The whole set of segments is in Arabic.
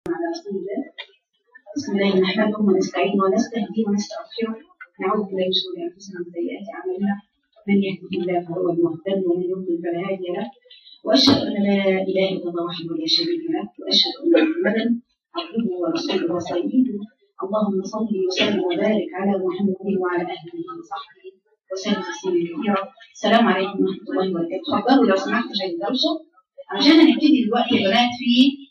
على رسول الله. بسم الله نحمده ونستعينه ونستهديه ونستغفره، نعوذ بالله من شرور انفسنا ومن سيئات اعمالنا، من يهده الله فهو المهتد ومن يضلل فلا هادي له، واشهد ان لا اله الا الله وحده لا شريك له، واشهد ان محمدا عبده ورسوله وصفيه. اللهم صل وسلم وبارك على محمد وعلى اهله وصحبه وسلم تسليما كثيرا. السلام عليكم ورحمه الله وبركاته. اتفضلوا لو سمحتوا عشان الدوشه، عشان هنبتدي دلوقتي يا بنات في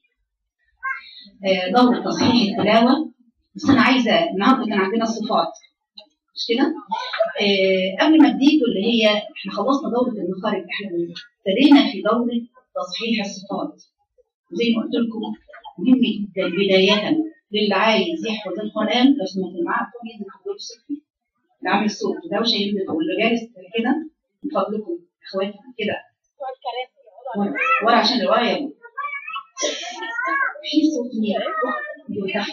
دورة تصحيح التلاوة. بس أنا عايزة النهارده كان عندنا الصفات مش كده؟ قبل ما اديكوا اللي هي احنا خلصنا دورة المخارج، احنا ابتدينا في دورة تصحيح الصفات. زي ما قلت لكم مهم جدا بداية للي عايز يحفظ القرآن لو سمعت معاه ينزل في الدور السفلي. اللي عامل صوت دوشة ينزل، واللي جالس كده من فضلكم اخواتي كده ورا عشان اللي ورا يبقى في صوت اللي تحت.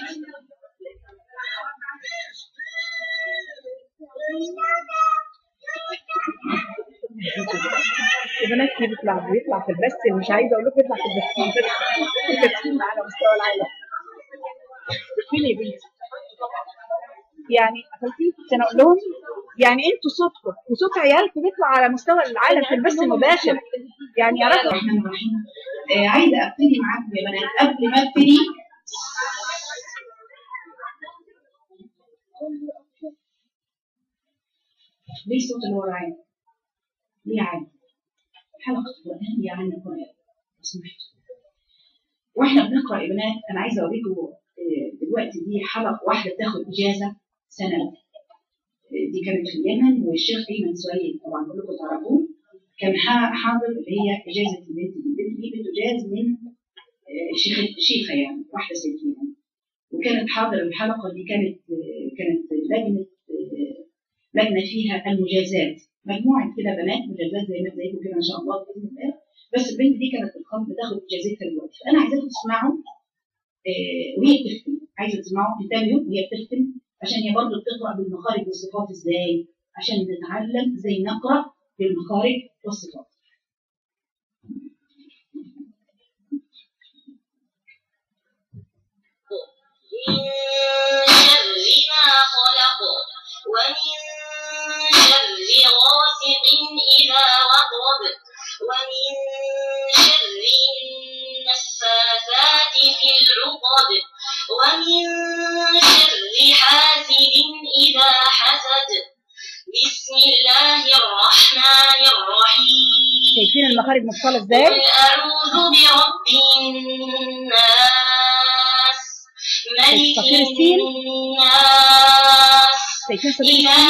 البنات اللي بيطلع في البث، مش عايزه اقول لكم يطلع في التدخين على مستوى العالم. فين يا بنتي؟ يعني اخوتي عشان اقول لهم يعني انتوا صوتكم وصوت عيالكم بيطلع على مستوى العالم في البث المباشر، يعني يعرفوا. الرحمن الرحيم. عايزه ابتدي معاكم يا بنات. قبل ما ابتدي ليه صوت اللي ورا عالي؟ ليه عالي؟ حلقه القران هي عن القران لو سمحتوا. واحنا بنقرا يا بنات انا عايزه اوريكم دلوقتي دي حلقه واحده بتاخد اجازه سنه. دي كانت في اليمن، والشيخ ايمن سويد طبعا كلكم تعرفوه كان حاضر، اللي هي اجازه البنت دي بتجاز من شيخه يعني واحده ست يعني. وكانت حاضر الحلقه دي، كانت لجنه فيها المجازات، مجموعه كده بنات مجازات زيكم كده ان شاء الله باذن الله. بس البنت دي كانت بتاخد اجازتها دلوقتي، فانا عايزاكم تسمعوا وهي بتختم. عايزه تسمعوا انتبهوا وهي بتختم، عشان هي برضه بتقرا بالمخارج والصفات ازاي، عشان نتعلم ازاي نقرا بالمخارج والصفات. من شر ما خلق، ومن شر غاسق إذا وقب، ومن شر النفاثات في العقد، ومن شر حاسد إذا حسد. بسم الله الرحمن الرحيم. شايفين المخارج مفصله ازاي؟ قل أعوذ برب الناس، ملك الناس، إله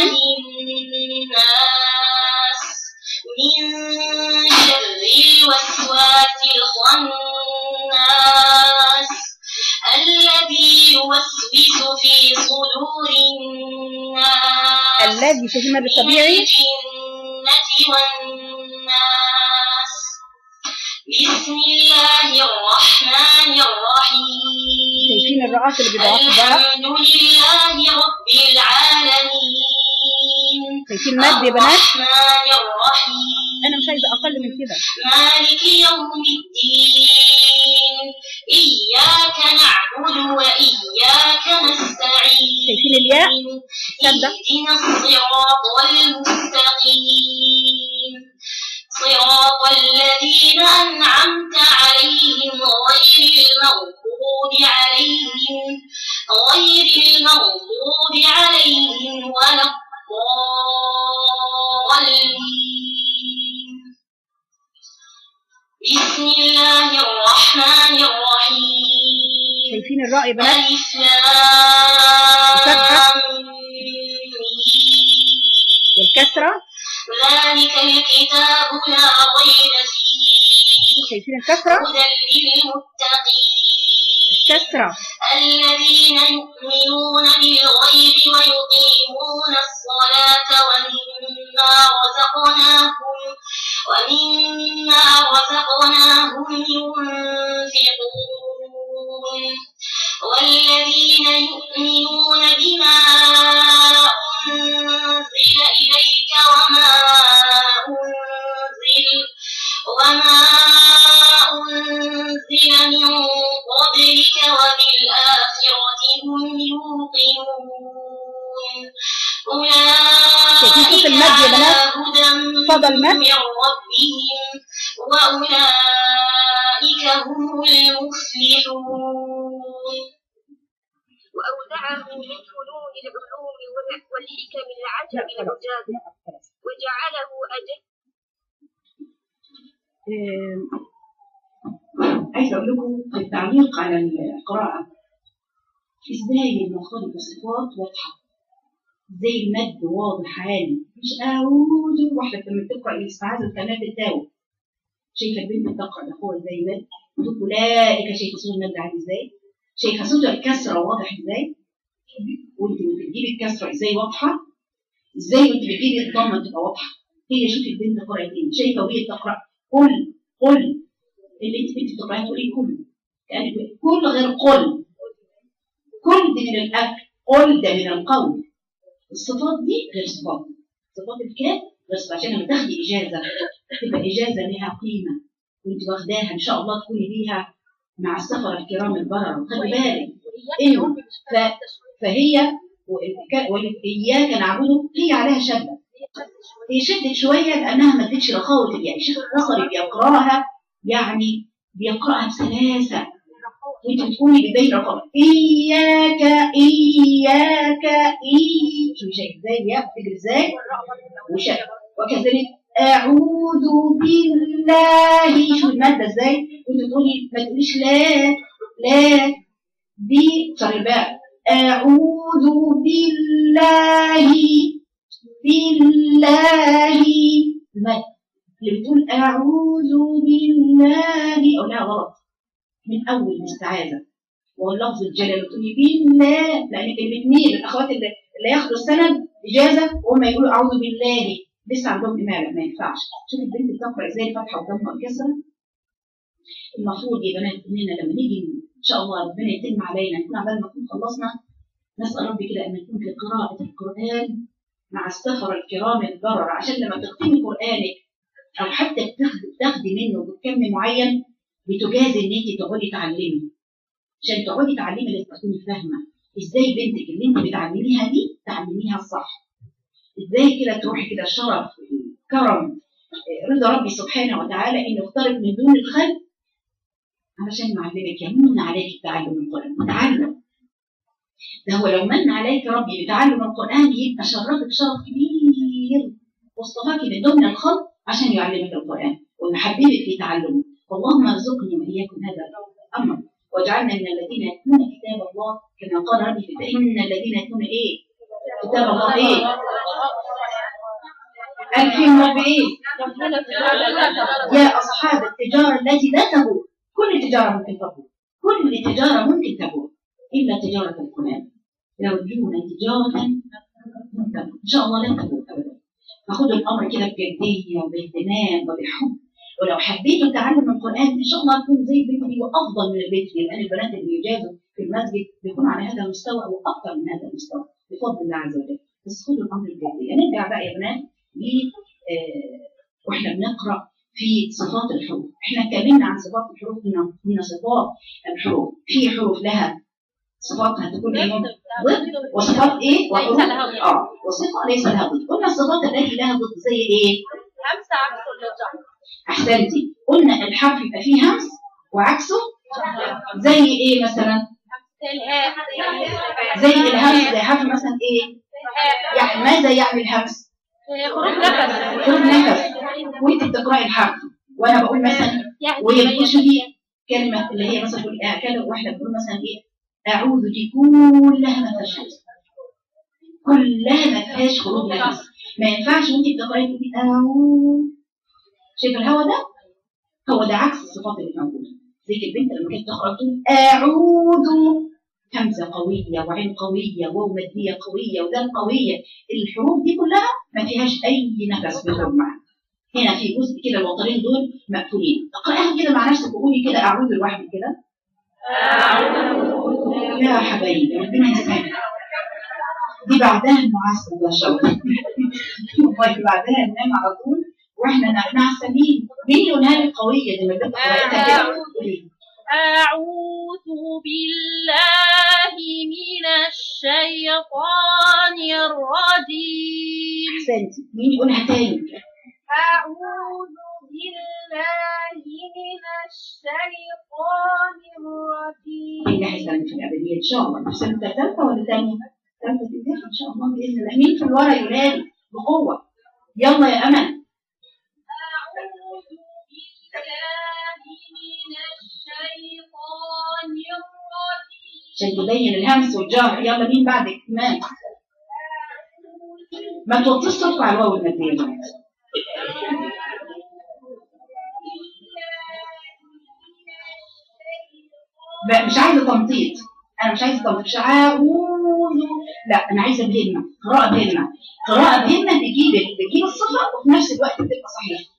الناس، من شر الوسواس الخناس الذي يوسوس في صدور الناس الذي شايفين بالطبيعي الجنة والناس. بسم الله الرحمن الرحيم. شايفين الرعاة اللي بيضعفوا بقى؟ الحمد لله رب العالمين. شايفين مد يا بنات؟ الرحمن الرحيم. انا مش عايزه اقل من كده. مالك يوم الدين، إياك نعبد وإياك نستعين. شايفين الياء؟ اهدنا الصراط المستقيم، صراط الذين أنعمت عليهم غير المغضوب عليهم ولا الضالين. بسم الله الرحمن الرحيم. شايفين الراء يا بنات؟ ألف لام والكسرة ذلك الكتاب لا ريب فيه. شايفين الكسرة؟ هدى للمتقين. الكسرة الذين يؤمنون بالغيب ويقيمون الصلاة ومما رزقناهم ينفقون. والذين يؤمنون بما أنزل إليك وما أنزل من قبلك وبالآخرة اقتضى المد من ربهم وأولئك هم المفلحون. وأودعه من فنون العلوم والحكم العجب العجاب وجعله أجل. عايزة أقول لكم التعليق على القراءة إزاي المخارج والصفات واضحة، زي المد واضح عالي، مش أعوذ واحدة لما تقرأ الاستعاذة وكلمات التاو. شايفة البنت بتقرأ الأخوة إزاي مد، أولئك شايفة صوت المد عالي إزاي، شايفة صوت الكسرة واضح إزاي، وأنت بتجيبي الكسرة إزاي واضحة، إزاي وأنت بتجيبي الضمة تبقى واضحة. هي شوفي البنت قرأت إيه، شايفة وهي بتقرأ قل اللي أنت بتقرأها تقولي كل، يعني كل غير قل، كل دي من الأكل، قل ده من القول. الصفات دي غير صفات الكاف غير صفات. عشان لما تاخدي إجازة تبقى إجازة لها قيمة وأنت واخداها إن شاء الله تكوني بيها مع السفر الكرام البرر. وخلي بالك إنه فهي وإياك نعبده هي عليها شدة، هي شدت شوية لأنها ما ادتش رخاوة الياء. الشيخ البصري بيقرأها يعني بيقرأها بسلاسة وانت بتكوني بداية رخاوة. إياك شو شايف ازاي الياء بتجري ازاي وشدة. وكذلك أعوذ بالله، شو المادة ازاي وانت تقولي ما تقوليش لا دي صار الباء. أعوذ بالله المد اللي بتقول أعوذ بالله أو لا غلط من أول الاستعاذة واللفظ الجلال بتقولي بالله، لأن كلمة مين الأخوات اللي ياخدوا السند إجازة وهم يقولوا أعوذ بالله لسه عندهم إمالة ما ينفعش. شوف البنت بتقرأ إزاي الفتحة والضمة والكسرة. المفروض يا بنات إننا لما نيجي إن شاء الله ربنا يتم علينا نكون عبال ما نكون خلصنا، نسأل ربي كده أن نكون في قراءة القرآن مع السفر الكرام البرر، عشان لما تختمي قرآنك أو حتى بتاخدي منه بكم معين بتجازي إن أنت تقعدي تعلمي. عشان تقعدي تعلمي لازم تكوني فاهمة إزاي بنتك اللي أنت بتعلميها دي تعلميها الصح. إزاي كده تروحي كده شرف كرم رضا ربي سبحانه وتعالى إنه اختارك من دون الخلق علشان معلمك يمن عليك تعلم القرآن. تعلم ده هو لو من عليك ربي بتعلم القرآن يبقى شرفك شرف كبير واصطفاك من ضمن الخلق عشان يعلمك القرآن ويحببك في تعلمه. اللهم ارزقني وإياكم هذا الأمر واجعلنا من الذين يتلون كتاب الله كما قال ربي فإن الذين يتلون إيه كتاب الله إيه قال فيهم رب إيه يا أصحاب التجارة التي لا تبور. كل تجارة ممكن تبور، كل تجارة ممكن تبور إلا تجارة القرآن. يرجون تجارة إن شاء الله لن تبور أبدا. فخذوا الأمر كده بجدية وباهتمام وبحب. ولو حبيتوا تعلم القرآن إن شاء الله تكون زي البيت دي وأفضل من البيت دي، لأن البنات اللي بيجازوا في المسجد بيكون على هذا المستوى أو أكثر من هذا المستوى بفضل الله عز وجل. بس خذوا الأمر بجدية. نرجع بقى يا بنات وإحنا بنقرأ في صفات الحروف. إحنا اتكلمنا عن صفات الحروف، قلنا صفات الحروف في حروف لها صفات هتكون ايه ضد وصفات ايه وحروف وصفه ليس لها ضد. قلنا الصفات التي لها ضد زي ايه؟ همسة عكس الجر. احسنتي. قلنا الحرف يبقى فيه همس وعكسه زي ايه مثلا؟ زي الهمس زي حرف مثلا ايه؟ يعني ماذا يعني الهمس؟ خروج نفس. خروج نفس. وانت بتقراي الحرف وانا بقول مثلا وهي بتقول شوفي كلمه اللي هي مثلا تقول كلمه واحده بتقول مثلا ايه؟ أعوذ دي كلها ما فيهاش همس، كلها ما فيهاش خروج نفس. ما ينفعش وانت بتقراي تقولي أعوذ. شايف الهوا ده؟ هو ده عكس الصفات اللي موجوده. زي البنت لما كانت تقرا تقول أعوذ، همزه قويه وعين قويه وواو ماديه قويه ودال قويه. الحروف دي كلها ما فيهاش اي نفس بيخرج معاها. هنا في جزء كده الوترين دول مقفولين. اقراها كده مع نفسك وقولي كده أعوذ لوحدك كده. يا حبايبي ربنا يسعدك. دي بعدها المعسل يا شوقي. والله بعدها ننام على طول واحنا نعسلين. مين يقولها لي قويه دي ما بدك قراءتها كده؟ أعوذ بالله من الشيطان الرجيم. احسنتي. مين يقولها تاني؟ أعوذ بالله من الشيطان الرجيم. الناحية الثانية في الأبدية إن شاء الله. في سنة ثالثة ولا ثانية؟ ثالثة ابتدائي إن شاء الله بإذن الله. مين في الورا ينادي بقوة؟ يلا يا أمل. أعوذ بالله من الشيطان الرجيم. عشان تبين الهمس والجار. يلا مين بعدك؟ إيمان. ما توطيش صوتك على الواو المادية يا بنات. بقى مش عايزة تنطيط. أنا مش عايزة تنطيط. مش أعوذ. لا أنا عايزة بهمة. قراءة بهمة. قراءة بهمة بتجيب الصفة وفي نفس الوقت بتبقى صحيحة.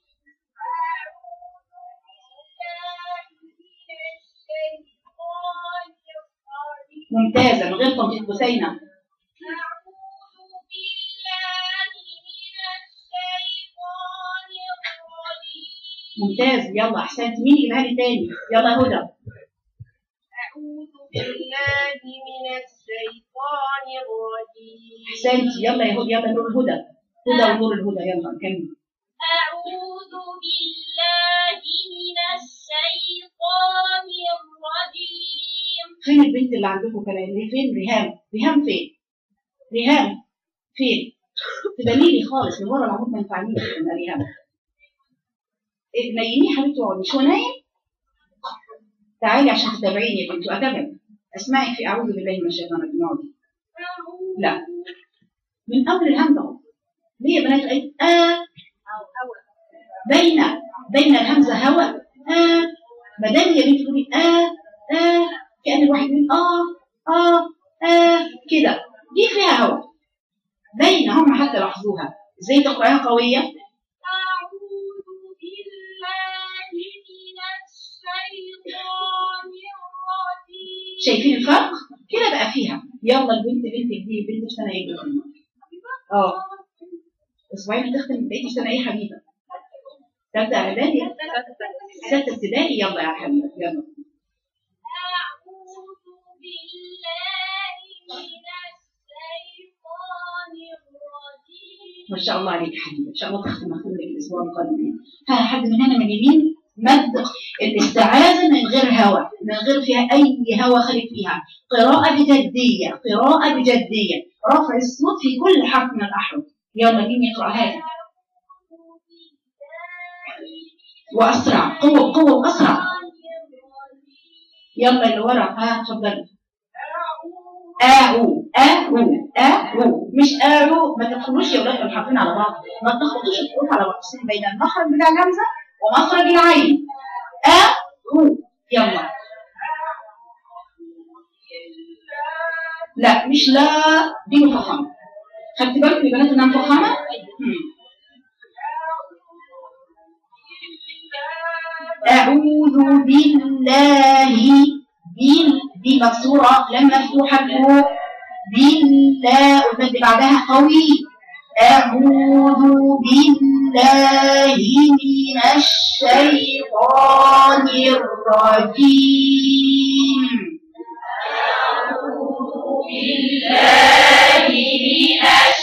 ممتازة من غير تنطيط. بثينة. ممتاز. يلا احسنت. مين يجيبها لي تاني؟ يلا يا هدى. أعوذ بالله من الشيطان الرجيم. احسنت. يلا يا هدى. يلا نور الهدى. هدى ونور الهدى. يلا كمل. أعوذ بالله من الشيطان الرجيم. فين البنت اللي عندكم كلام دي؟ فين ريهام؟ ريهام فين؟ ريهام فين؟ تبنيلي خالص من ورا العمود ما ينفعنيش يا ريهام. نيميه يا حبيبتي واقعدي. مش هو نايم؟ تعالي عشان تتابعيني يا بنتي واتابعك. اسمعي في اعوذ بالله من الشيطان الرجيم. اقعدي. لا من اول الهمزه. ليه يا بنات؟ بين الهمزه هواء. ما دام يا بنتي تقولي كأن الواحد يقول كده. دي فيها هواء. باينه هم حتى لاحظوها. ازاي تقراها قويه؟ شايفين الفرق؟ كده بقى فيها. يلا البنت بنتك دي بنت في سنه ايه؟ اسبوعين هتختم. بقيتي في سنه ايه يا حبيبه؟ ثالثه اعدادي؟ سته ابتدائي. يلا يا حبيبه يلا. أعوذ بالله من الشيطان الرجيم. ما شاء الله عليك يا حبيبه. ان شاء الله تختم لك الاسبوع القادم. ها حد من هنا من اليمين؟ مد الاستعاذة من غير هوى، من غير فيها أي هوى خارج فيها. قراءة بجدية. قراءة بجدية. رفع الصوت في كل حرف من الأحرف. يلا مين يقرأ هذا؟ وأسرع. قوة بقوة وأسرع. يلا اللي ورا. ها اتفضلي. مش ما تدخلوش يا ولاد الحرفين على بعض. ما تخبطوش الحروف على بعض. بين المخرج بتاع الهمزة ومخرج العين. يلا. لا مش لا. دي مفخمة. خدت بالك يا بنات انها مفخمة؟ أعوذ بالله. دي مكسورة لما مفتوحة فوق. بالله والمد بعدها قوي. أعوذ بالله من الشيطان الرجيم. أعوذ بالله من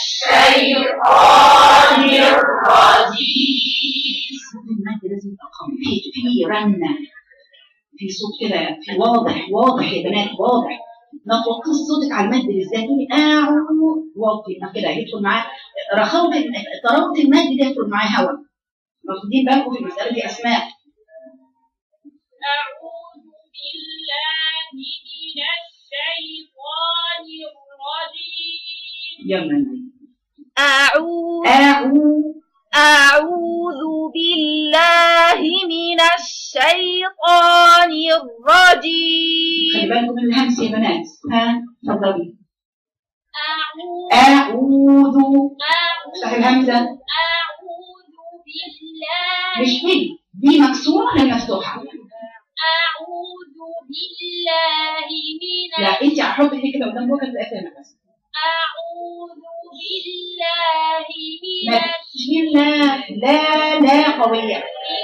الشيطان الرجيم. صوت المد لازم يبقى قوي. في رنة. في صوت كده. في واضح يا بنات. واضح. ما توطيش صوتك على المد بالذات. تقولي واطي. ما كده يدخل معاه رخاوة. طراوة المد دي يدخل معاه هواء. واخدين بالكم في المسألة دي أسماء؟ أعوذ بالله من الشيطان الرجيم. يلا أعوذ بالله من الشيطان الرجيم. خلي بالكم من الهمس يا بنات. ها اتفضلي. أعوذ. افتحي الهمزة. أعوذ بالله. مش دي مكسورة ولا مفتوحة؟ أعوذ بالله من. لا انت هتحطي دي كده قدام بوكا تلاقي فيها نفس. أعوذ بالله من. بسم الله. لا قوية.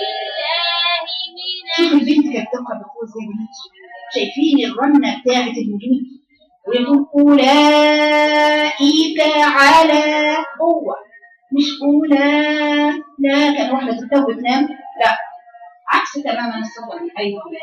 شوف البنت كانت تقرا بقوة ازاي يا بنات. شايفين الرنة بتاعت الوجود ويقول أولئك على قوة. مش أولى، لا كان واحدة تتوب بتنام، لا عكس تماما الصفة دي. أيوه أعوذ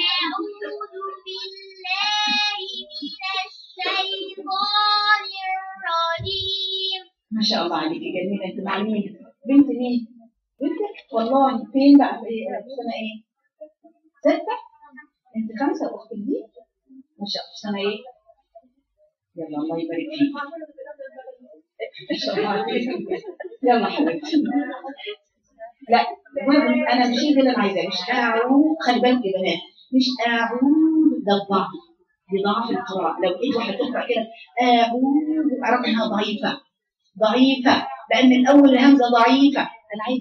بالله من الشيطان الرجيم. ما شاء الله عليكي جميلة. أنت مع مين؟ بنت مين؟ بنتك؟ والله فين بقى؟ في سنة إيه؟ 6؟ أنت 5 أخت دي؟ ما شاء الله. سنة إيه؟ يلا الله يبارك فيك. ما شاء الله عليك. يلا حبيبتي. لا أنا مش ده اللي أنا عايزاه، مش أعوذ. خلي بالك يا بنات، مش أعوذ، ده الضعف، دي ضعف القراءة. لو لقيت واحدة تقرأ كده أعوذ أعرف إنها ضعيفة، ضعيفة، لأن الأول الهمزة ضعيفة. أنا عايزة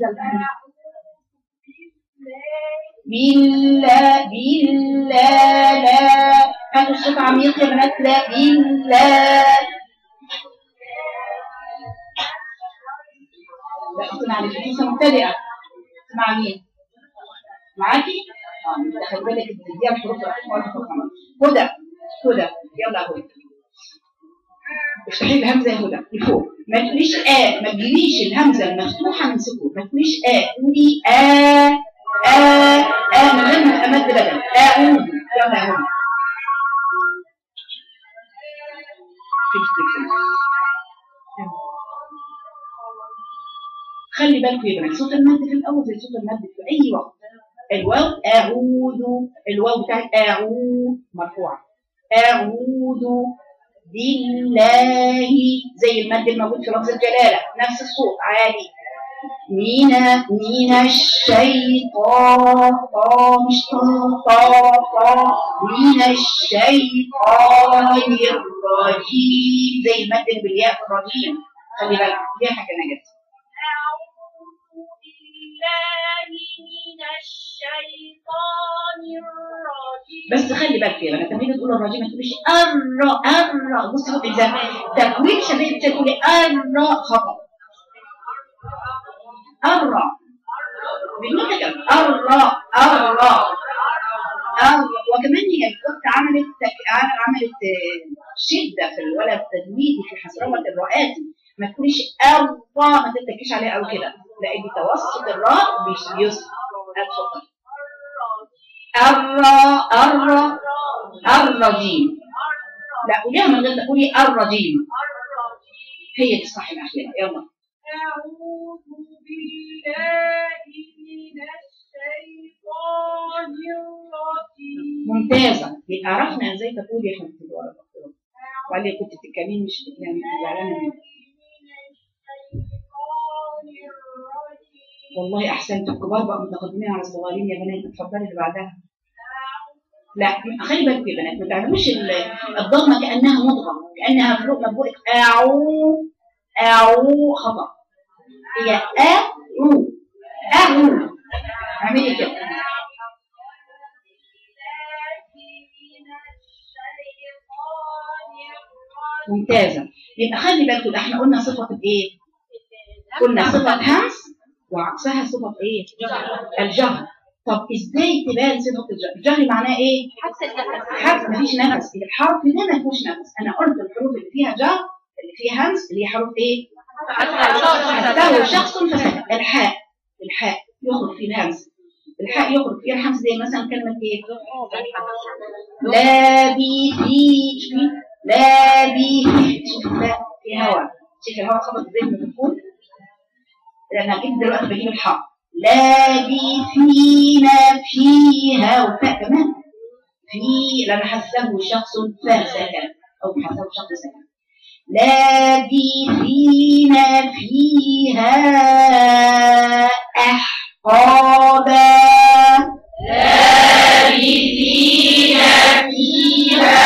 بالله بالله، لا هاتوا الصوت عميق يا بنات، لا بالله. لا أنت معلش لسه مبتدئة. مع مين؟ معاكي؟ خلي بالك دي الحروف هدى، هدى يلا هدى. افتحي الهمزه يا هدى لفوق، ما تقوليش ما تجيبيش الهمزه المفتوحه من سكون، ما تقوليش قولي من غير ما امد بدل اعوذ. يلا يا هدى. خلي بالكم يا بنات، صوت المد في الاول زي صوت المد في اي وقت. الواو اعوذ، الواو بتاعت اعوذ مرفوعه، اعوذ بالله زي المد الموجود في لفظ الجلاله، نفس الصوت عالي. من الشيطان، مش من الشيطان الرجيم زي المد بالياء الرجيم. خلي بالك دي حاجه نجت. من الشيطان الرجيم. بس خلي بالك يا بنات، لما تيجي تقول الرجيم ما تقوليش الراء. بصي بقى اذا تكوين شبيه تقولي الراء خطا. الراء بدون تكلم، الراء وكمان هي الأخت عملت شده في الولد التجويدي في حسروه الراءات. ما تقوليش الراء، ما تتكيش عليها قوي كده، لا دي توسط الراء بيسر. الرجيم، لا قوليها من غير تقولي الرجيم، هي دي الصح الاخيره. يلا أعوذ بالله من الشيطان الرجيم. ممتازه. يبقى عرفنا ازاي تقولي يا حبيبتي ورا الدكتور، وقال كنت بتتكلمي مش يعني زعلانه مني. والله احسنت، الكبار بقى متقدمين على الصغيرين يا بنات. اتفضلي اللي بعدها. لا خلي بالك يا بنات، ما تعملوش الضمه كانها مضغه، كانها مبروء. اعو خطا، هي اعو. اعملي كده. ممتازه. يبقى خلي بالكم، احنا قلنا صفه ايه؟ قلنا صفه همس وعكسها صفه ايه؟ الجهر. طب ازاي تبان صفه الجهر؟ الجهر معناه ايه؟ حرف مفيش نفس، الحرف ده ما فيهوش نفس. انا قلت الحروف اللي فيها جهر اللي فيها همس اللي هي حروف ايه؟ حتى شخص فسكت. الحاء يخرج فيه الهمس، الحاء يخرج فيها الهمس زي مثلا كلمه ايه؟ لا بي في، لا بي لا في هواء. شوف الهواء خبط ازاي ما بتكون، لان اكيد دلوقتي بجيب الحاء. لابثين فيها، وفاء كمان في، لما حسبه شخص فسكن او حسبه شخص سكن. لابثين فيها احقابا، لابثين فيها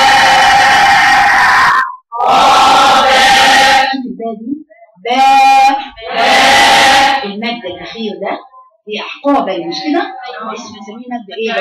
المد الاخير ده هي احقابا، مش كده؟ اسم بنسميه مد ايه؟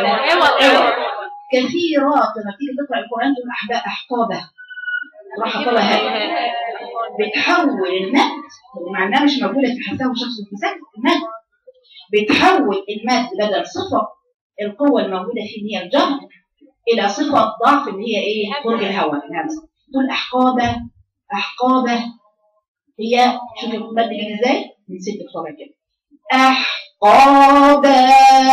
كثيرات لما تيجي تقرا القران تقول احقابه، راح طلع بتحول المد مع انها مش موجوده في حساب شخص المسك. المد بتحول المد بدل صفه القوه الموجوده فيه هي الجهر الى صفه ضعف اللي هي ايه؟ خروج الهواء. الهمزه تقول احقابه، هي شوفي المد جاي ازاي؟ من ست طالع كده. أحقابا.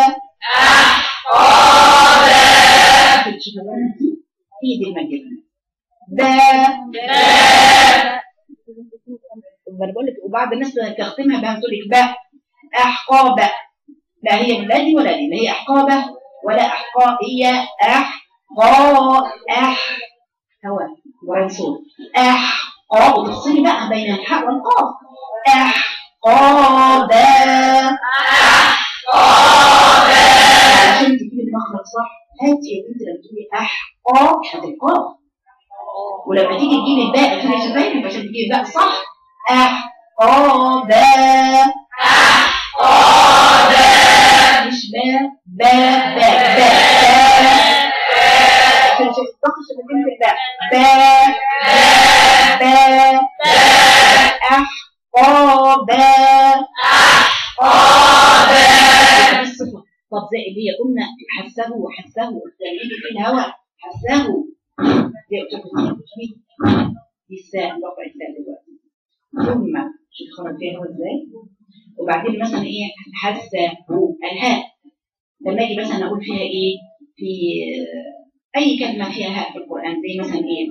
شوفي هي دي المد. با. انا بقول لك وبعض الناس تختمها بها تقول لك باء أحقابا. لا هي من لا دي ولا دي، لا هي أحقابة ولا أحقا، هي هواء ورنسول وتفصلي بقى بين الحاء والقاف. أحقابا عشان تجيبي المخرج صح. هاتي يا بنتي لما تقولي أحقا هتلقاف، ولما تيجي تجيبي الباء تقولي شفايفك عشان تجيبي الباء صح. أحقابا مش با عشان تضغط شفتين في الباء. أحقابا. طب زي اللي هي قلنا حسه يعني في الهواء حسه دي الساء رفع الساء دلوقتي. ثم شوف خرج فيها هو ازاي. وبعدين مثلا ايه حسه الهاء لما اجي مثلا اقول فيها ايه في اي كلمه فيها هاء في القران زي مثلا ايه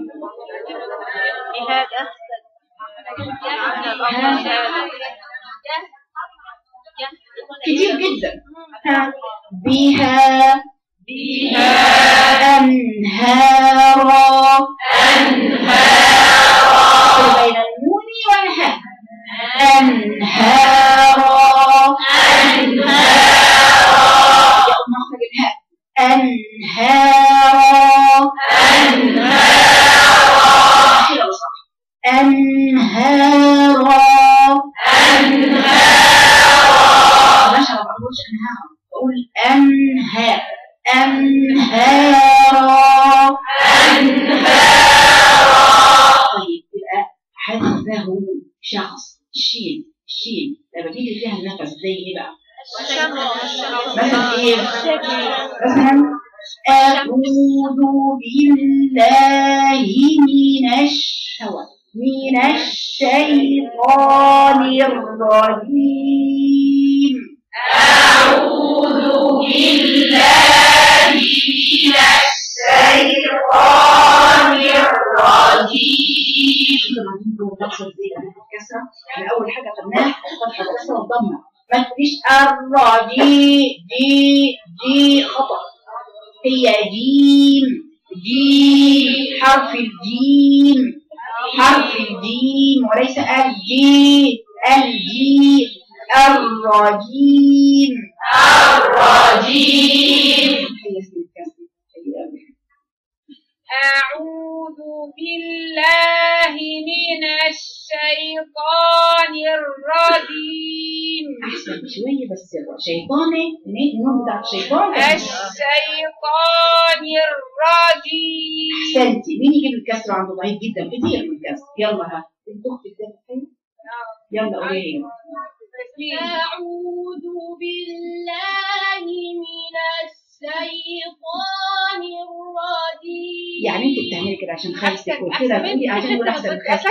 كتير جدا. بها أنهارا بين النون والهاء. أنهارا يقوم مخرج الهاء. أنهارا كده صح. أنهارا ماشي ما بقولش أنهارا بقول أنهارا. طيب يبقى حسه شخص الشين لما تيجي فيها النفس زي ايه بقى؟ مثلا ايه؟ مثلا أعوذ بالله من الشيطان الرجيم. أعوذ بالله من الشيطان الرجيم. احنا اول حاجه خدناها فتحه الكسره والضمه. ما تقوليش الرجيم دي خطا. هي جيم حرف الجيم وليس الجيم. الرجيم أعوذ بالله من الشيطان الرجيم. أحسن شوية بس شيطاني النور بتاع الشيطان. الشيطان الرجيم. أحسنتي. مين يجيب الكسر عنده ضعيف جدا كتير من الكسر. يلا ها انت اختك ده يلا قولي. أعوذ بالله من الشيطان الرجيم. يعني انت بتعملي كده عشان خالصك وكده تقولي عشان نقول احسن من خالصك.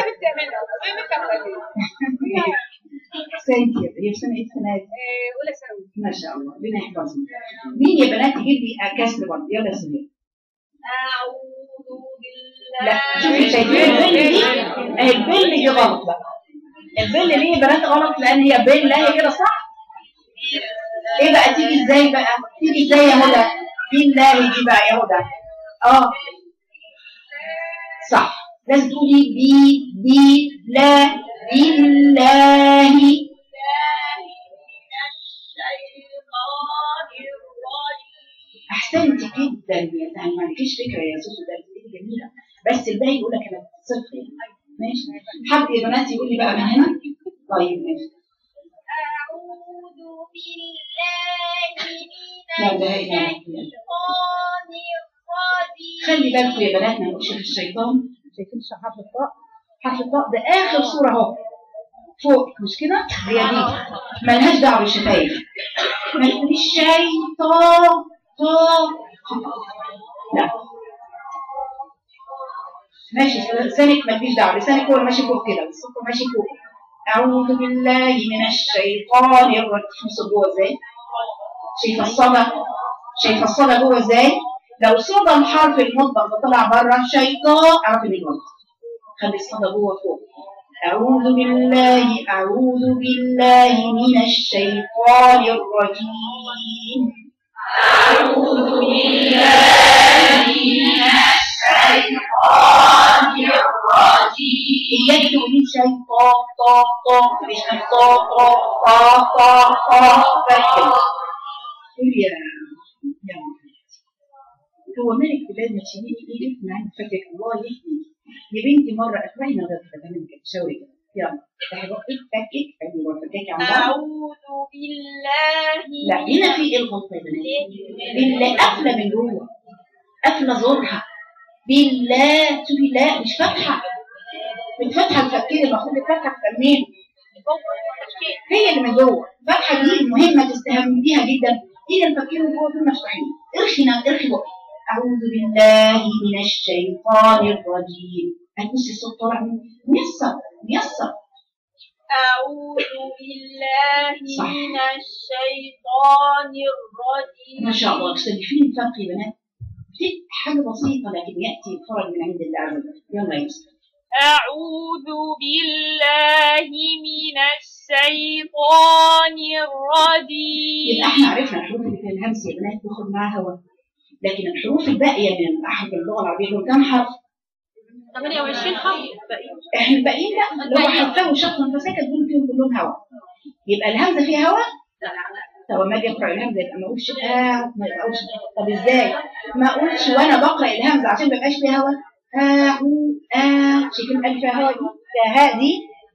احسنتي هي في سنه ايه السنه دي؟ اولى ثانوي. ما شاء الله ربنا يحفظهم. مين يا بنات يجيب لي كسر برضه؟ يلا يا سهيل. أعوذ بالله. لا شوفي شايفين البل دي؟ اهي البل دي غلط بقى. البل ليه يا بنات غلط؟ لان هي بل لا هي كده صح؟ ايه بقى تيجي ازاي بقى؟ تيجي ازاي يا هدى؟ بالله دي بقى يا هدى. صح لازم تقولي لا بالله. احسنتي جدا يعني ما عندكيش فكره يا سوسو ده جميله بس الباقي يقول لك انا صفر ماشي. حد يا بنات يقول لي بقى من هنا. طيب ماشي. أعوذ بالله لا من لا الشيطان الرجيم. خلي بالكم يا بنات ما نقولش في الشيطان. شايفين حرف الطاء ده اخر صوره اهو فوق مش كده؟ هي دي مالهاش دعوه بالشفايف. ما تقوليش شيطان لا ماشي لسانك مالكيش دعوه. لسانك هو اللي ماشي فوق كده والصوت ماشي فوق أعوذ بالله من الشيطان الرجيم. الصوت جوه ازاي؟ شايفة الصدى؟ شايفة الصدى جوه ازاي؟ لو صدى الحرف المطبق وطلع بره شيطان اعرف ان الغلط. خلي الصدى جوه فوق. أعوذ بالله من الشيطان الرجيم. أعوذ بالله من الشيطان الرجيم. إياك تقولي شيطان طا طا مش طا طا طا طا طا فاكر. قول يا هو مالك بلاد ما تشيلي ايدك من عند فكك الله يهديك يا بنتي مره اخواني ما غير كده تعملي كده شاوري كده يلا افتحي بقك فكك ايوه فككي عن بعض. أعوذ بالله. لا هنا في ايه الغلطه يا بنات؟ بالله قافله من جوه قافله زورها بالله. شوفي لا مش فاتحه بتفتحه الفكين المفروض الفتحه تسميه هي اللي من جوه. الفتحه دي مهمه تستهميها جدا. هي الفكين اللي جوه دول مفتوحين. ارخي بقك. أعوذ بالله من الشيطان الرجيم. هتبصي الصوت طالع ميسر. أعوذ بالله من الشيطان الرجيم. ما شاء الله. تستدفين الفرق يا بنات. حاجة بسيطة لكن يأتي الفرج من عند الله عز وجل. يلا يا يوسف. أعوذ بالله من الشيطان الرجيم. يبقى احنا عرفنا الحروف اللي فيها الهمس يا بنات تاخد معاها هواء. لكن الحروف الباقية من أحرف اللغة العربية دول كم حرف؟ 28 حرف. احنا الباقيين لا لو حرفه وشق فسكت دول فيهم كلهم هواء. يبقى الهمزة فيها هواء؟ طب ما اجي اقرا الهمزة يبقى ما اقولش ما يبقاش. طب ازاي؟ ما اقولش وانا بقرا الهمزة عشان ما يبقاش فيها هواء. شايفين قال فيها هواء دي؟ فيها دي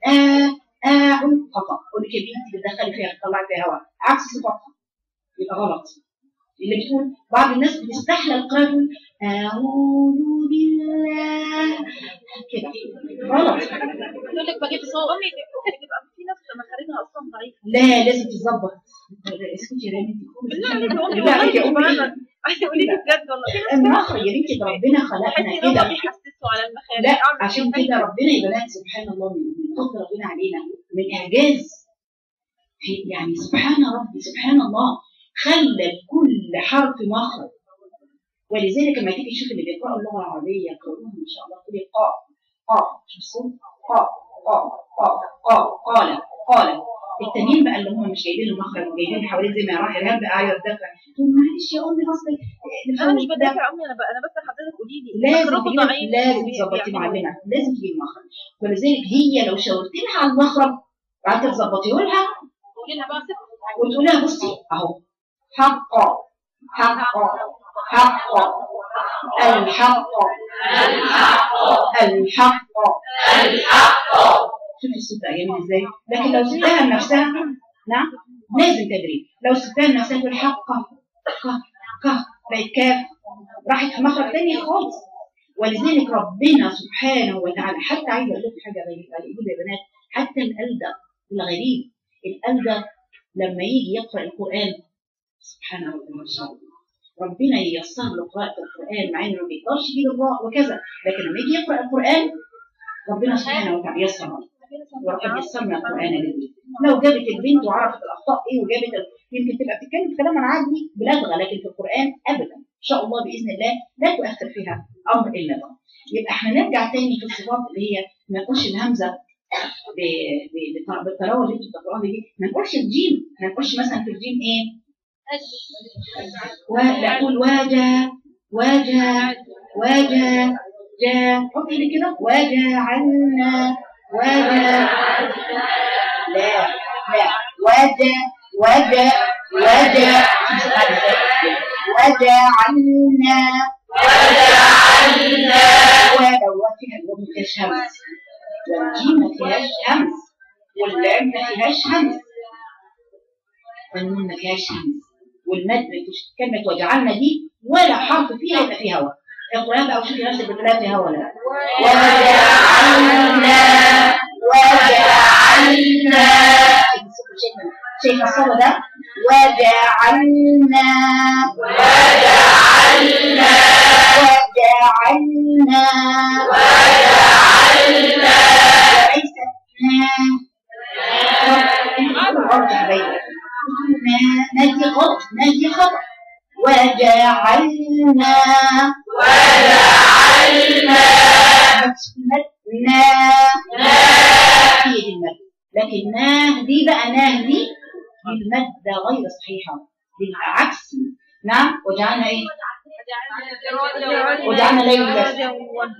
خطأ. قولي يا بنتي بتدخلي فيها تطلعي فيها هواء عكس صفاتها يبقى غلط. اللي بتقول بعض الناس بتستحلى القراءة أعوذ بالله كده غلط. يقول لك بجيب صوت أمي بتبقى في ناس مخارجها أصلا ضعيفة. لا لازم تتظبط. اسكتي يا بنتي. لا عليك يا أمي عايزة تقولي لي بجد والله. المخرج يا بنتي ربنا خلقنا كده. بيحسسوا على المخارج. لا عشان كده ربنا يا بنات سبحان الله من فضل ربنا علينا من إعجاز يعني سبحان الله خلى كل حرف مخرج. ولذلك لما تيجي تشوف اللي بيقرأوا اللغة العربية يقولون ما شاء الله تقولي قاف قاف شوف الصوت قاف قاف قاف قاف قال التانيين بقى اللي هم مش جايبين المخرج وجايبين حوالين زي ما راح الهام بقى قاعد يدافع تقول معلش يا امي اصلي انا مش بدافع امي انا بس حضرتك قولي لي لازم تظبطي معلمه لازم تجيبي المخرج. ولذلك هي لو شاورتي لها على المخرج قعدت تظبطيه لها قولي لها بقى وتقول لها بصي اهو حق الحق شوفي الصوت جميل ازاي. لكن لو سبتها لنفسها نعم لازم تدريب. لو سبتها لنفسها تقول حق بقت كاف راحت في مخرج تاني خالص. ولذلك ربنا سبحانه وتعالى حتى عايزه اقول لكم حاجه غريبه يا بنات. حتى الألدغ الغريب الألدغ لما يجي يقرأ القرآن سبحانه وتعالى ربنا ييسر له قراءة القرآن مع انه ما بيقدرش يجيب الراء وكذا. لكن لما يجي يقرأ القرآن ربنا سبحانه وتعالى ييسر له. ولقد يسرنا القرآن للذكر. لو جابت البنت وعرفت الأخطاء ايه وجابت يمكن تبقى بتتكلم كلام عادي بلغة لكن في القرآن أبدا إن شاء الله بإذن الله لا تؤثر فيها أمر إلا الله. يبقى احنا نرجع تاني في الصفات اللي هي ما نقولش الهمزة بالتراوة اللي انتوا بتقراوها دي. ما نقولش الجيم. ما نقولش مثلا في الجيم ايه؟ لا اقول جا حطي لي كده وجعلنا لا وجعلنا فيها الوجه فيهاش همس والجيم ما فيهاش همس واللام ما فيهاش همس والنون ما فيهاش همس والمد كلمة وجعلنا دي ولا حرف فيها يبقى فيها هواء. القرآن بقى وشوفي نفسك بتلاقي فيها هواء ولا وجعلنا شايفة الصلاة ده وجعلنا وليس وجعلنا مدنا هي دي المد، لكن ناه دي بقى ناه دي المادة غير صحيحة، دي عكس. نعم وجعلنا ايه؟ وجعلنا ليل لباسا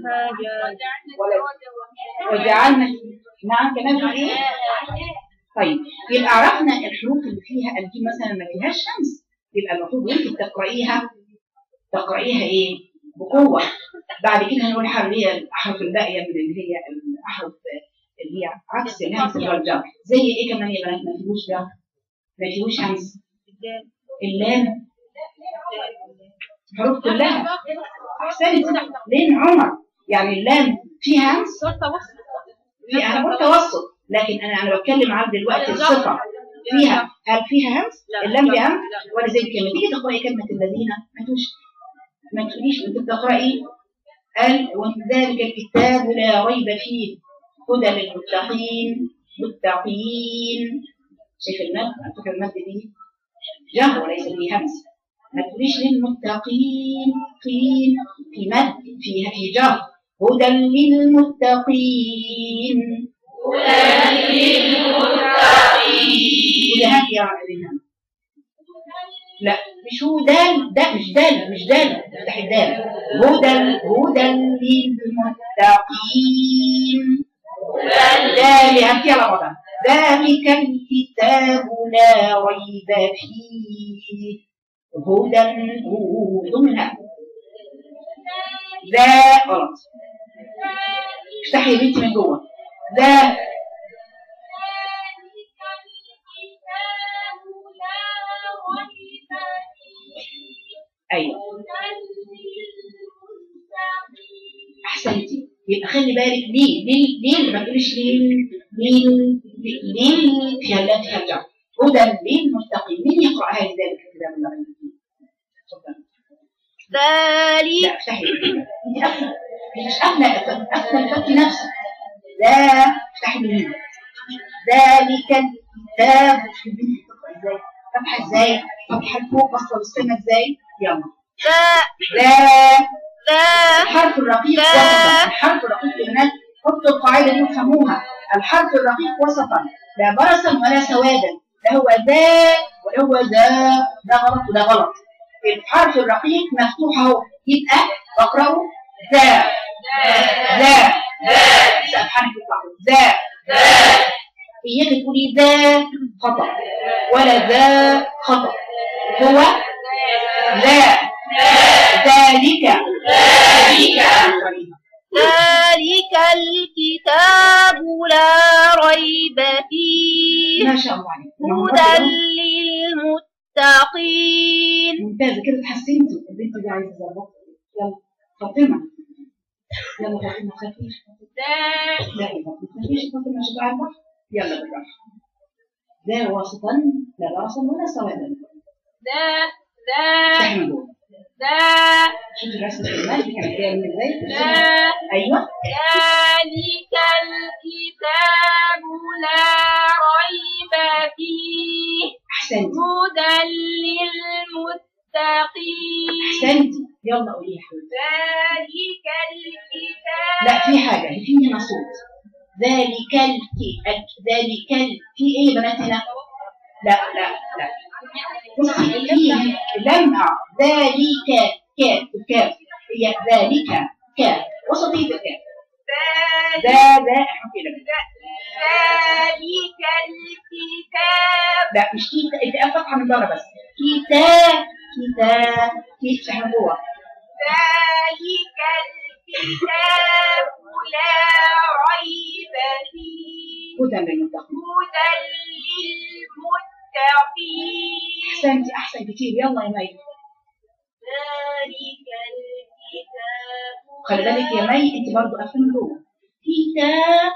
وجعلنا. نعم كمان في ايه؟ طيب يبقى عرفنا الحروف اللي فيها الجيم مثلا ما فيهاش شمس، يبقى المفروض انت تقرأيها ايه؟ بقوة. بعد كده هنقول الأحرف الباقية من اللي هي الأحرف اللي هي عكس الهمس والجر. زي ايه كمان يا بنات ما فيهوش جر؟ ما فيهوش همس. اللام الحروف كلها. احسنت لين عمر، يعني اللام فيها همس، انا قلت توسط، لكن انا بتكلم عن دلوقتي الصفه فيها، هل فيها همس؟ اللام فيها همس. ولذلك لما تيجي تقراي كلمه الذين ما تقوليش انت بتقراي قال ومن ذلك الكتاب لا ريب فيه هدى للمتقين. متقين شايف المد؟ فكر المد دي جهر وليس فيه همس. ما تقوليش للمتقين قين في مد فيها في جهر. هدى للمتقين هدى يا ربنا. لا مش هو دال، ده مش دال، مش دال، افتح الدال. هدى للمتقين دال هاتي على بعضها. ذلك الكتاب لا ريب فيه هدى ضمنها ذا غلط. افتحي يا بنتي من جوه. ذا ايوه احسنتي. يبقى خلي بالك ليه ما تقوليش ليه فيها اللام فيها الجر. هدى للمتقين. مين يقرأ هذه ذلك الكتاب الله؟ ذلك لا افتحي انت قافله، مش قافله فتحي نفسك. لا افتحي منين؟ ذلك الكتاب. ازاي فتحه؟ ازاي فتحه فوق بصه بالسنه ازاي؟ يلا ذا الحرف الرقيق وسطا. الحرف الرقيق يا بنات حطوا القاعده دي وفهموها. الحرف الرقيق وسطا لا برصا ولا سوادا، لا هو ذا ولا هو ذا، ده غلط وده غلط. الحرف الرقيق مفتوح اهو، يبقى بقراه ذا سبحانك ذا. اياك تقولي ذا خطأ ولا ذا خطأ، هو ذا ذلك الكتاب لا ريب فيه ما شاء الله عليك. هدى للمتقين. ممتازة كده اتحسنتي. البنت دي عايزة تظبط. يلا فاطمة، يلا فاطمة ما تخافيش. لا ما تخافيش فاطمة مش عارفة. يلا بالراحة. ذا وسطا لا راسا ولا سوادا. تحمدوا شوفي رسمة المال دي كانت جاية من ازاي؟ ايوه ذلك الكتاب لا ريب فيه احسنتي هدى للمتقين. احسنتي. يلا قولي يا حبيبتي. ذلك الكتاب. لا في حاجة في هنا صوت. ذلك في ايه يا بنات هنا؟ لا بصي فيه لمع ذلك كاف هي ذلك كاف وسطية الكاف. ذا احنا كده. ذلك الكتاب. لا مش كتاب فتحة من بره بس. كتاب احنا جوه. ذلك الكتاب لا ريب فيه هدى للمتقين. احسن كتير. يلا يا مي. ذلك الكتاب. خلي بالك يا مي انت برضو قافله من جوه. كتاب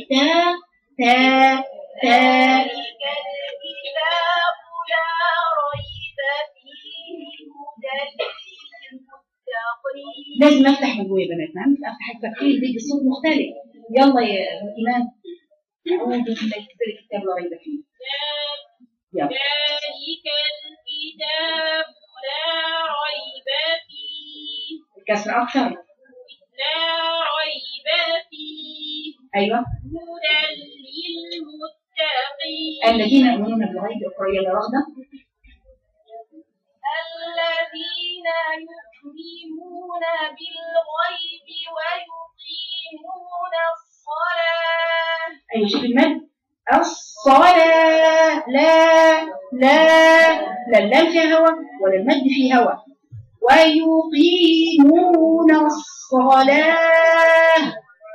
ذلك الكتاب لا ريب فيه هدى للمتقين. لازم افتح من جوه يا بنات. ما عندي افتح التفكير بيدي صوت مختلف. يلا يا ايمان. اعوذ بالله الكتاب لا ريب فيه. ذلك الكتاب ريب فيه الكسر أكثر. لا ريب فيه أيوه. هدى للمتقين الذين يؤمنون بالغيب. اقرأ يلا رغدة. الذين يؤمنون بالغيب ويقيمون الصلاة. أيوه شوف المد. الصلاة. لا اللام فيها هوا ولا المد فيه هوا. ويقيمون الصلاة.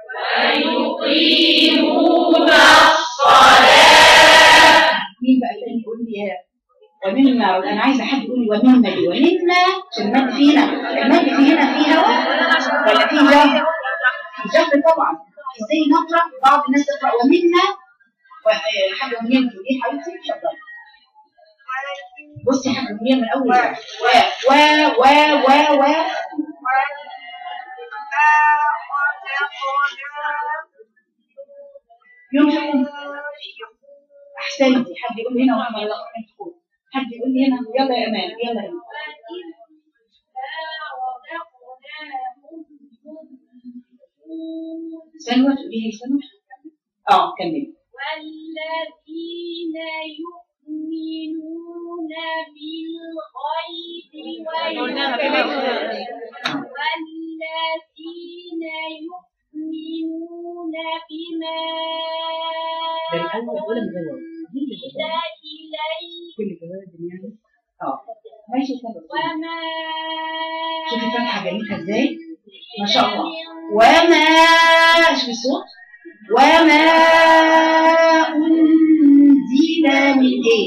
مين بقى الثاني يقول لي ومما؟ انا عايزه حد يقول لي ومما دي. ومما عشان المد فينا، المد في هنا فيه هوا ولا فيه جهر؟ في جهر طبعا. ازاي نقرا؟ بعض الناس تقرا ومما حاجه منين دي حبيبتي؟ اتفضلي. بصي حاجه منين من اول و ينفقون. احسنتي. حد يقول لي هنا وما ينفقون. حد يقول لي هنا. يلا يا امان يلا يا سنوة. تقولي لي سنوة. كملي. والذين يؤمنون بالغيب والذين يؤمنون بما بالأول ولا مجرد كل جواب يعني. ماشي كده. وما شوفي الفتحة جميلة ازاي ما شاء الله. وما شوفي الصوت. وما أنزل من ايه؟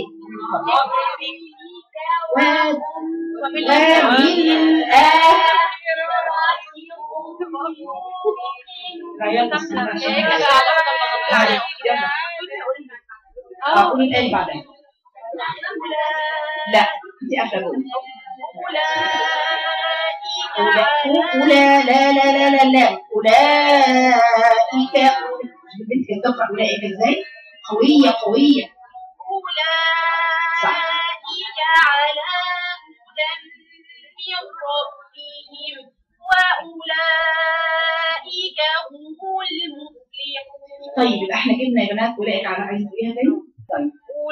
قولي الآن بعدين. لا انت اخر. لا أولئك. البنت كانت تقرأ أولئك ازاي؟ قوية. أولئك صح. على هدى من ربهم وأولئك هم المفلحون. طيب يبقى احنا جبنا يا بنات أولئك على عايزة تقوليها تاني؟ طيب.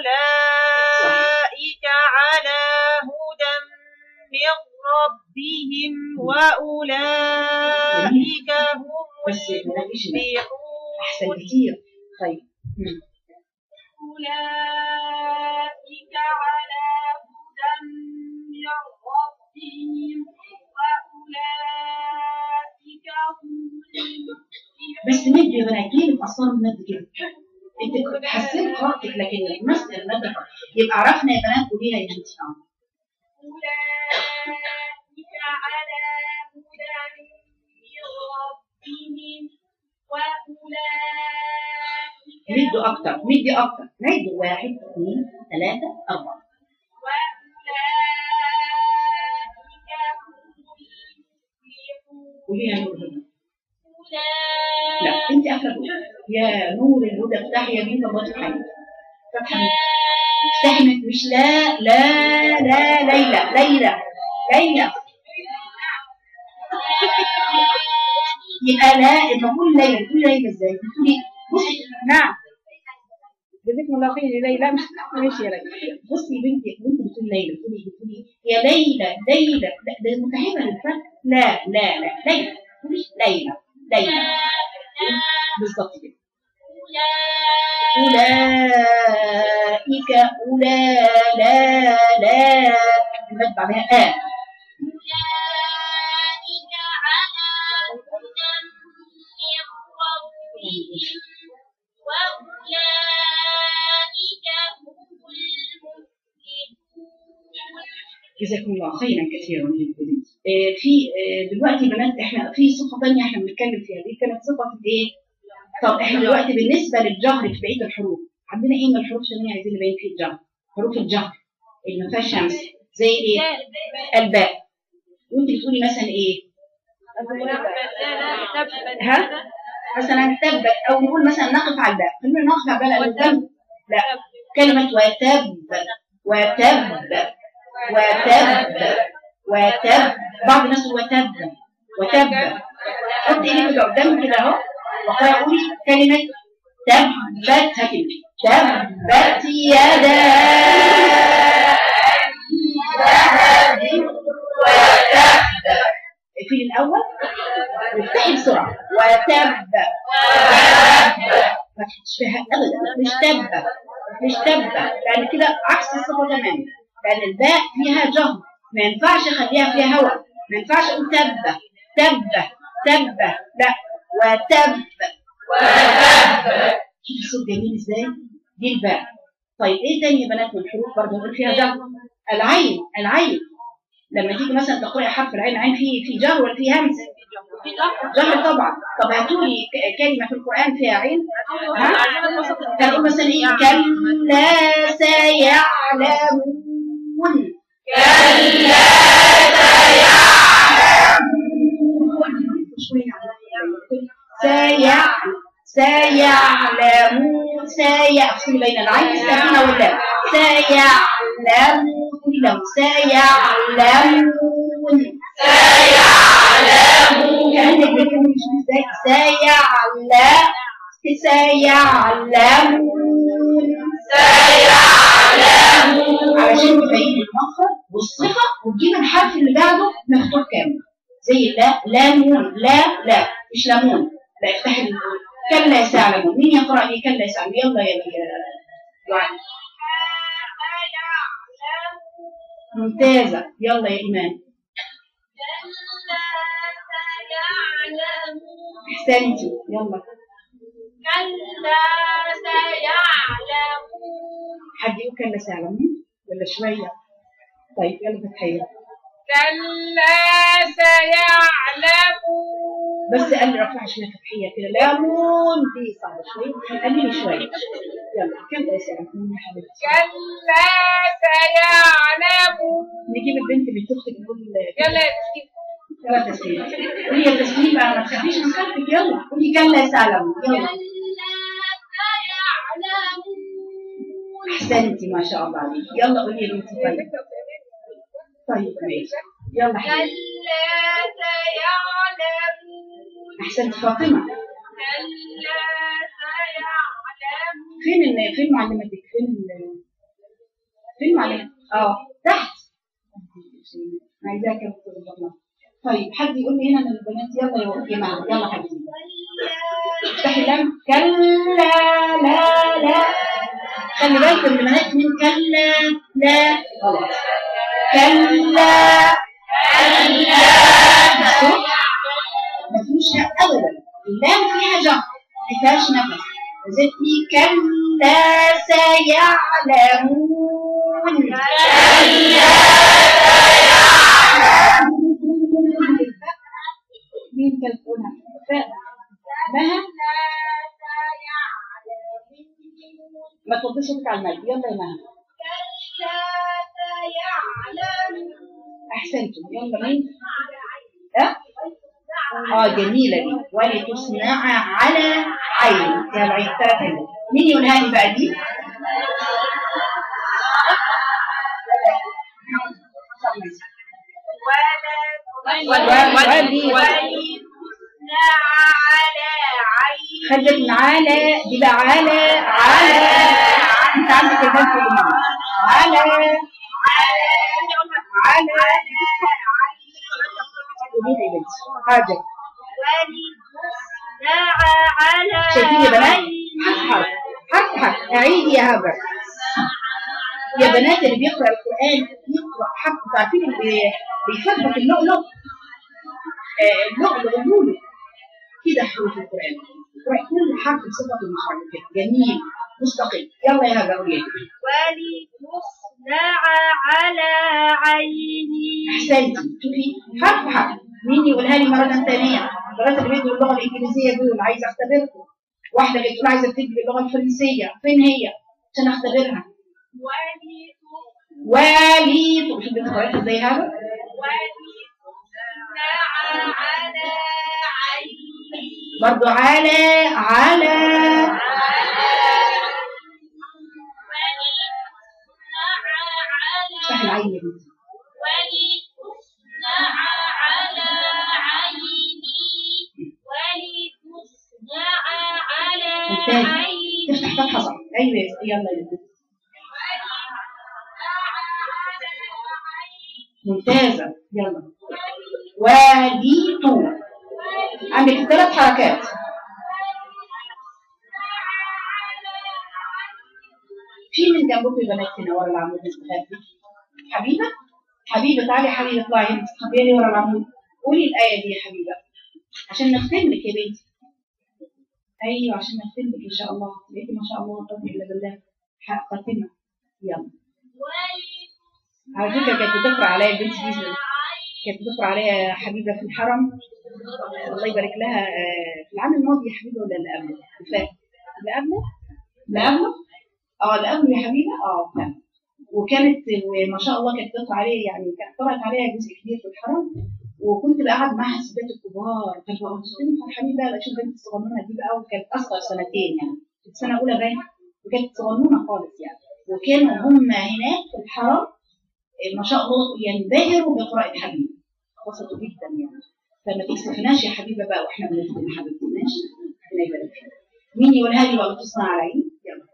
أولئك على هدى من ربهم وأولئك هم بس ما فيش المفلحون. أحسن كتير. طيب. أولئك على هدى من ربهم وأولئك هم المفلحون. بس مد يا بنات ليه بتأثروا المد كده؟ انت كنت حسيت قراءتك لكن مثل المد يبقى عرفنا يا بنات. قوليها يا بنتي. أولئك على هدى من ربهم وأولئك مدوا أكتر. مدي أكتر. عدوا 1 2 3 4. قوليها نور الهدى. لا انت اخر. يا نور الهدى افتحي يمين الله سبحانه. فتحه افتحي مش لا ليلى. يبقى لا المفروض ليلى. تقولي ليلى ازاي؟ بتقولي بصي. نعم جزاكم الله خير. ليلى ماشي يا ليلى. بصي بنتي بتقولي ليلى. بتقولي يا ليلى. لا ده متعبه للفتح. لا ليلى. مش ليلى بالظبط كده. أولئك لا المد بعدها أولئك على هدى من ربهم وأولئك هم المفلحون. جزاكم الله خيرا كثيرا. في دلوقتي بنات احنا في صفه ثانيه احنا بنتكلم فيها. دي كانت صفه ايه؟ طب احنا دلوقتي بالنسبه للجهر في بقيه الحروف عندنا ايه من الحروف عشان عايزين نبين فيه الجهر؟ حروف الجهر اللي ما فيهاش شمس زي ايه؟ الباء. وانت بتقولي مثلا ايه؟ ها؟ مثلا تبت او نقول مثلا نقف على الباء. خلينا نقف على الباء. لا كلمه وتب وتب وتب. بعض الناس وتب وتب. حط ايدك قدام كده اهو وقولي قولي كلمة تبت. هكذا تبت يدا ذهب وتب. في الأول وافتحي بسرعة وتب. ما تشبهها أبدا، مش تب مش تب، لأن كده عكس الصفة تماما، لأن الباء فيها جهر، ما ينفعش أخليها فيها هواء، ما ينفعش أقول تب تب تب، لا وتب وتب. شوف الصوت جميل ازاي، دي الباء. طيب ايه تاني يا بنات من الحروف برضه نقول فيها جهر؟ العين. العين لما تيجي مثلا تقرأي حرف العين، عين في جهر ولا في همز؟ جهر طبعا. طب هاتوا لي كلمة في القرآن فيها عين. هنقول مثلا ايه؟ كلا سيعلمون. كلا سيعلمون. سيأفصل بين العين الساكنة واللام. سيعلمون. سيعلمون. سيعلمون. كأنك بتقولي ازاي؟ سيعلمون. سيعلمون. علشان تبين المخرج والصفة وتجيب الحرف اللي بعده مفتوح كامل، زي لا لامون. لا لا مش لامون، لا افتح كلا سيعلمون. مين يقرأ لي كلا سيعلمون؟ يلا يا دعاء. ممتازة. يلا يا إيمان. احسنتي. يلا. كلا سيعلمون. حد يقول كلا سيعلمون ولا شوية؟ طيب يلا فتحية. كلا سيعلمون. بس قال لي رفع شوية فتحية كده. لامون دي صعبة شوية، قللي شوية. يلا كلا سيعلمون يا حبيبتي. كلا سيعلمون. نجيب البنت اللي بتختك نقول يلا يلا تسليم. قولي يا تسليم بقى، ما تخافيش من كلمتك. يلا قولي كلا سيعلمون. يلا. احسنتي ما شاء الله عليك. يلا قولي يا بنتي. طيب ماشي. يلا حبيبتي. كلا سيعلمون. احسنتي فاطمه. كلا سيعلمون. فين معلمتك؟ فين معلمتك؟ تحت. عايزاك يا دكتور الله. طيب حد يقول لي هنا من البنات. يلا يا جماعه. يلا حبيبتي. افتحي اللام. كلا لا لا. خلي بالكم البنات من كلا لا. خلاص. كلا كلا. ما فيش ابدا. اللام فيها جهر، ما فيهاش نفس. زدتي كلا سيعلمون. كلا سيعلمون. مين كانت تقولها؟ مها. ما توطيش صوتك على المايك. يلا يا مها. كلا سيعلمون. احسنتم. يلا مين؟ جميلة دي. ولتصنع على عين. يا بعيد 3 مين يقولها لي بقى دي؟ خلت من على دي بقى. على انت عندك البنت اللي معاك. على قولي يا بنتي حاجة. شايفين يا بنات؟ حرف اعيدي يا هبه. يا بنات اللي بيقرأ القرآن يقرأ حرف. عارفين اللي بيثبت اللؤلؤ؟ اللؤلؤ اللؤلؤ كده حروف القرآن. اقرأي كل حرف بصفته مش عارف كده. جميل مستقيم. يلا يا هبه قولي. ولتصنع على عيني. احسنتي. شوفي حرف. مين يقولها لي مرة ثانية؟ البنات اللي بيدوا اللغة الإنجليزية دول عايزة أختبركم. واحدة اللي بتقول عايزة تكتب اللغة الفرنسية، فين هي؟ عشان أختبرها. ولي. شوفي البنت قرأتها إزاي هذا؟ ولتصنع على عيني. برضو على. افتحي العين يا بنتي. ممتازة. تفتح فتحة صح. أيوة يلا يا بنت. ممتازة يلا. وليتو. عندك 3 حركات. في من جنبكم يا بنات هنا ورا العمود المستخبي. حبيبة حبيبة تعالي يا حبيبة اطلعي انت تخبيني ورا العمود. قولي الآية دي يا حبيبة عشان نختم لك يا بنتي. ايوه عشان نختم لك ان شاء الله. بقيتي ما شاء الله لا قوة الا بالله خاتمة. يلا. على فكرة كانت بتقرأ عليا البنت دي، كانت بتقرأ عليا يا حبيبة في الحرم الله يبارك لها في العام الماضي يا حبيبة ولا اللي قبله؟ اللي قبله؟ اللي قبله؟ اللي قبله يا حبيبة فعلا. وكانت ما شاء الله كانت بتقرأ عليا، يعني كانت قرأت عليا جزء كبير في الحرم، وكنت بقعد معها الستات الكبار. كانت بقول لها حبيبة بقى شوف بنت الصغنونة دي بقى، وكانت أصغر سنتين يعني في السنة الأولى باين، وكانت صغنونة خالص يعني. وكانوا هم هناك في الحرم ما شاء الله ينبهروا بقراءة حبيبة، انبسطوا جدا يعني. فما تكسفناش يا حبيبة بقى واحنا بنخدم حبيبتي. ماشي ربنا يبارك فيك. مين يقولها لي ولا تصنع على عيني؟ يلا.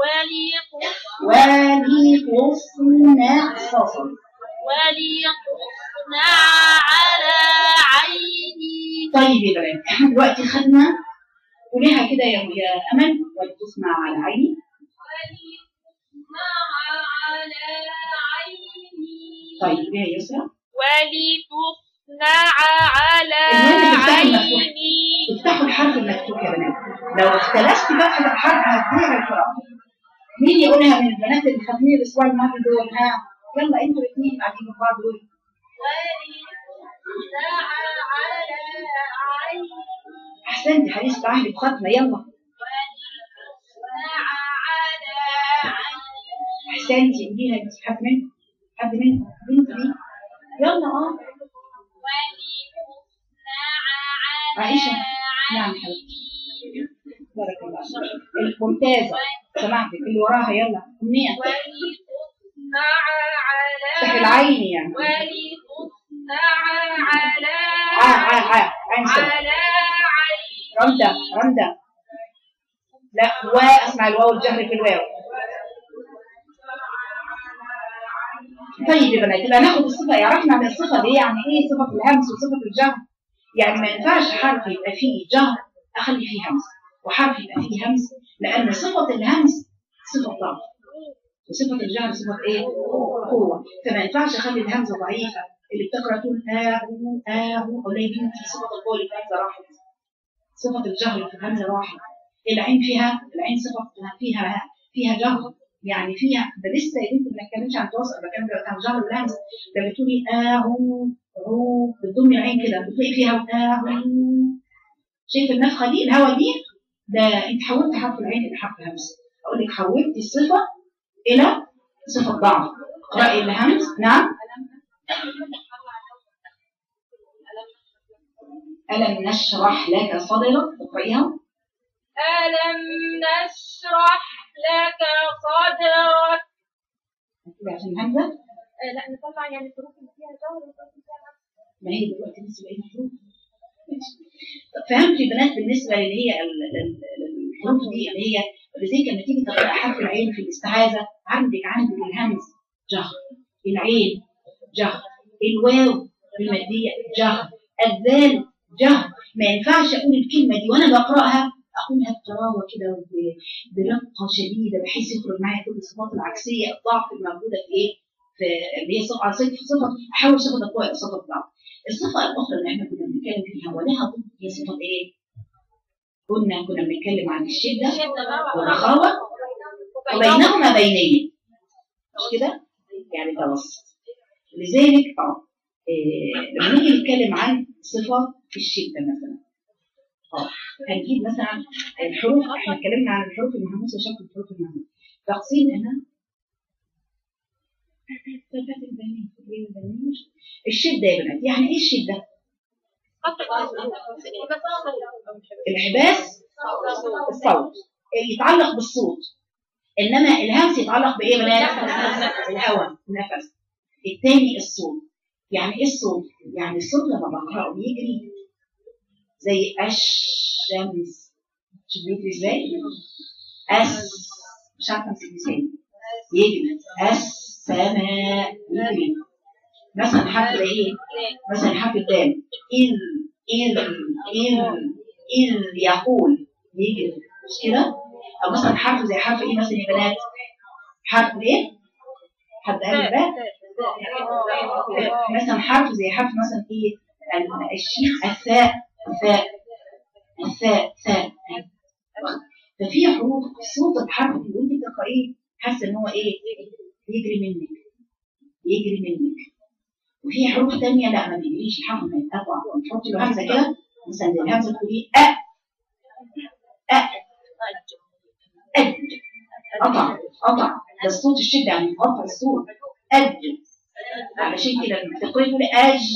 وليقصنا صاصا. وليقصنا على عيني. طيب يا بنات احنا دلوقتي خدنا، قوليها كده يا امل. ولتصنع على عيني. ولتصنع على عيني. طيب يا يسرا. ولتصنع على عيني. افتحوا الحرف المكتوب يا بنات، لو اختلست فتحة الحرف هتضيع القراءة. مين يقولها من البنات اللي خدمين الاسبوع الماضي دول؟ ها يلا انتوا الاثنين قاعدين مع بعض دول. ولتصنع على عيني. احسنتي حديث تعهد بختمة. يلا. ولتصنع على عيني. احسنتي اديها انت. حد منكم بنت دي. يلا. عائشة. نعم حبيبتي بارك الله فيك. ممتازة سمعتك. اللي وراها يلا أمنية. ولتصنع على العين يعني. ولتصنع على عين على عين. رمدة لا واسمع الواو الجهر في الواو. طيب يا بنات يبقى ناخد الصفة. عرفنا من الصفة دي يعني ايه صفة الهمس وصفة الجهر. يعني ما ينفعش حرف يبقى فيه جهر اخلي فيه همس، وحرف يبقى فيه همس، لان صفة الهمس صفة ضعف وصفة الجهر صفة ايه؟ قوة. فما ينفعش اخلي الهمزة ضعيفة اللي بتقرا تقول ولا يا بنتي صفة القوة اللي في الهمزة راحت، صفة الجهر في الهمزة راحت. العين صفة فيها جهر، يعني فيها ده لسه يا بنتي ما بنتكلمش عن التواصل، بتكلم دلوقتي عن جهر والهمز. لما تقولي بتضمي العين كده بتلاقي فيها شايف النفخه دي الهواء دي، ده انت حولت حرف العين الى حرف همس. اقول لك حولت الصفه الى صفه ضعف. اقراي الهمز. نعم. ألم نشرح لك صدرك. اقرايها. ألم نشرح لك صدرك. عشان الهمزه لا نطلع يعني الحروف اللي فيها جهر والحروف اللي فيها همس. ما هي دلوقتي لسه بقينا حروف. فهمت يا بنات بالنسبه اللي هي الحروف دي اللي هي زي لما تيجي تقرا حرف العين في الاستعاذه عندك الهمز جهر، العين جهر، الواو الماديه جهر، الذال جهر. ما ينفعش اقول الكلمه دي وانا بقراها اقولها بطراوه كده برقه شديده بحيث يخرج معايا كل الصفات العكسيه الضعف الموجوده في ايه؟ في اللي هي صفه احاول صفه القوه الى صفه الضعف. الصفه الاخرى اللي احنا كنا بنتكلم فيها ولها ضد هي صفه ايه؟ كنا بنتكلم عن الشده والرخاوه وبينهما بينيه، مش كده؟ يعني توسط. لذلك لما نيجي نتكلم عن صفات الشده مثلا هنجيب مثلا الحروف. احنا اتكلمنا عن الحروف المهموسه شكل الحروف المهموسه تقسيم هنا الشده يا بنات. يعني ايه الشده؟ الحباس الصوت يتعلق بالصوت، انما الهمس يتعلق بايه يا بنات؟ الهواء النفس. الثاني الصوت. يعني ايه الصوت؟ يعني الصوت لما بقراه بيجري زي الشمس شوف بيجري ازاي. مش عارفه امسك لساني. يجري السماء يجري. مثلا حرف زي ايه؟ مثلا حرف الدال. إذ يقول يجري، مش كده؟ أو مثلا حرف زي حرف إيه مثلا يا بنات؟ حرف إيه؟ حد قال الباء؟ مثلا حرف زي حرف مثلا إيه؟ الشيخ الثاء. ثاء. ففي حروف صوت الحرف اللي أنت بتقرأيه حاسة إن هو إيه؟ يجري منك. وفي حروف تانية لا ما بيجريش، الحرف ما يتقطع، تحطي له همزة كده مثلا الهمزة تقولي قطع ده الصوت الشدة يعني قطع الصوت. علشان كده لما تقولي تقولي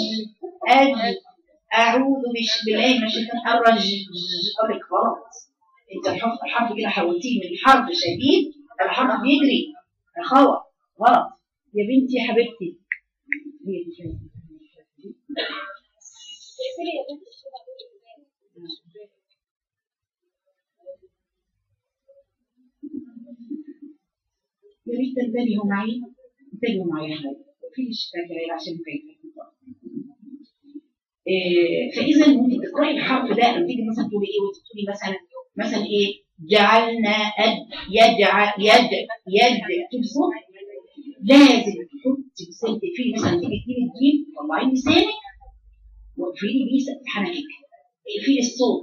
أعوذ بالله من الشيطان الرجيم. قولك غلط، انت الحرف كده حولتيه من حرف شديد الحرف بيجري خطأ غلط يا بنتي يا حبيبتي. يا ريت تنتبهوا معي يا حبايبي مفيش تغيير عشان كيف. فاذا ممكن تقراي الحرف ده لما تيجي مثلا تقولي ايه وتقولي مثلا ايه جعلنا يد تبصر لازم تحطي لسانك في مثلا تيجي تجيبي الجيم طلعي لسانك واقفلي بيه حنكك اقفلي الصوت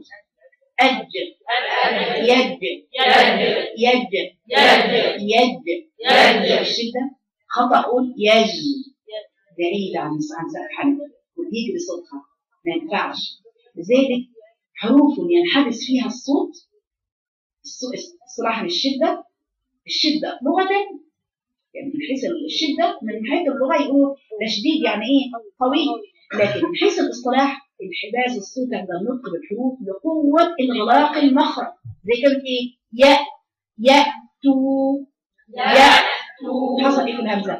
يد الشده خطأ اقول بعيد عن سقف حنك ويجري صوتها ما ينفعش. لذلك حروف ينحدث فيها الصوت اصطلاحا الشده لغه يعني من حيث الشده من حيث اللغه يقولوا ده شديد يعني ايه قوي، لكن من حيث الاصطلاح انحباس الصوت عند النطق بالحروف لقوه انغلاق المخرج زي كلمه ايه يأتوا حصل ايه في الهمزه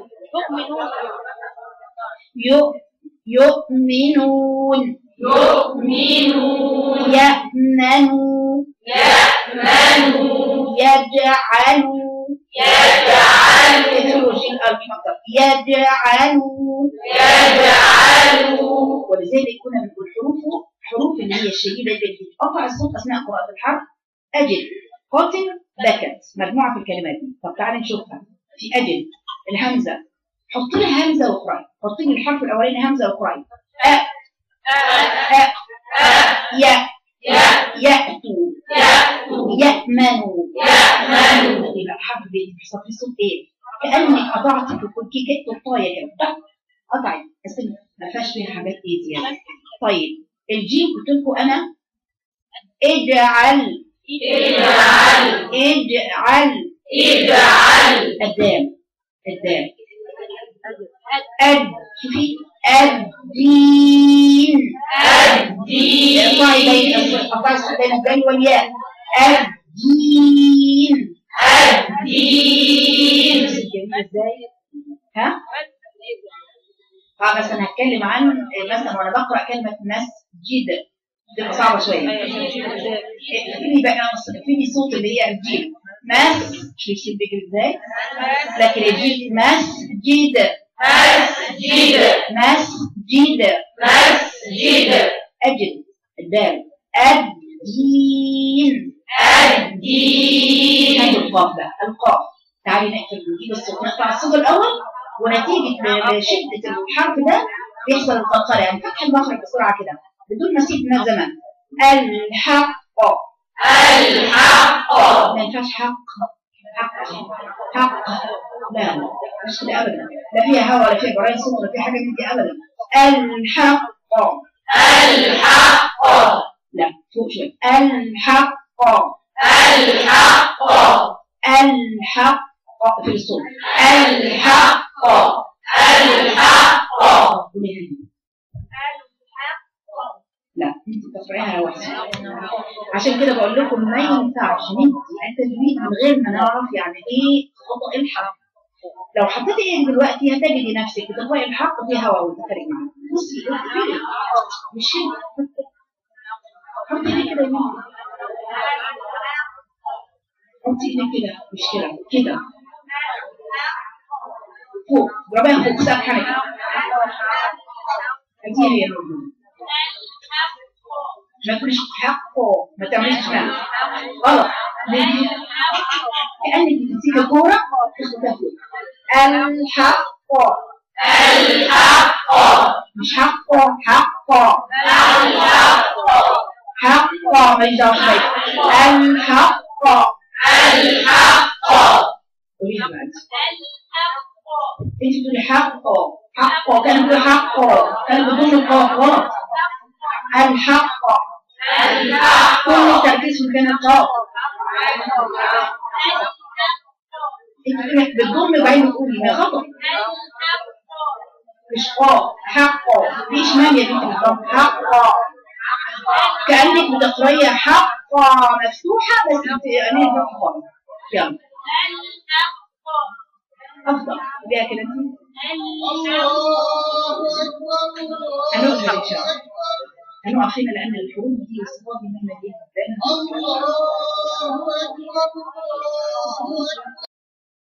يؤمنون يأمنوا يجعلوا ولذلك كنا بنقول حروف اللي هي الشديده اللي بتقطع الصوت اثناء قراءه الحرف. اجل قاتل بكت مجموعه في الكلمات دي. طب تعالي نشوفها في اجل الهمزه حط لها همزه واقراي، حط لي الحرف الاولاني همزه واقراي يأتوا يأمنوا يبقى الحرف بيحصل فيه صوت ايه كأنك قطعت في كيكه الطايه كده قطعت بس ما فيهاش فيها حاجات ايه زياده. طيب الجيم قلت لكم انا اجعل الدال شوفي الدين قطعي الصوت بين الدال والياء الدين ازاي ها بس انا هتكلم عن مثلا وانا بقرا كلمه مسجد بتبقى صعبه شويه. فيني صوت اللي هي الجيم شوفي بيجري ازاي لكن الجيم مسجد أجل الدال الدين هذه القاف ده القاف. تعالي نقفل نجيب الصوت نقطع الصوت الأول ونتيجة شدة الحرف ده بيحصل القلقلة يعني فتح المخرج بسرعة كده بدون مسيب من الزمن. الحق ما ينفعش حق لا مش كده ابدا لا فيها هوا ولا فيها جرائم صوت ولا فيها حاجه من دي ابدا. الحق لا فوق شويه الحق في الصوت الحق لا انت بتقرأيها لوحدها. عشان كده بقول لكم ما ينفعش ندي التجويد من غير ما نعرف يعني ايه خطأ الحرف. لو حطيتي ايه دلوقتي هتجدي نفسك بتقرأي الحرف في هواء وانت خارج معاك. بصي مش حطي كده يا بنتي حطي ايدك كده مش كده كده فوق ضربيها فوق سقف حنكي هدي هي الرجل ما تقوليش حقه ما تعمليش كده غلط ليه كأنك بتمسكي كورة تخبطيها فوق الحق الحق مش حقه حقه حقه ما يجوش الحق الحق قوليها بقى انت بتقولي حقه حقه كان بيقول حقه كان بدون القاف غلط الحق الحق كل التركيز في مكان القاف انت بتضم وبعدين بتقولي ده خطأ مش قاف حقه مفيش مال يا بنتي بالضبط حقه كأنك بتقرأيها حقه مفتوحة بس عينيك مفتوحة خالص يلا أفضل بيها كده انت هنقف إن شاء الله هنقف هنا لأن الحروف دي والصفات دي مهمة جدا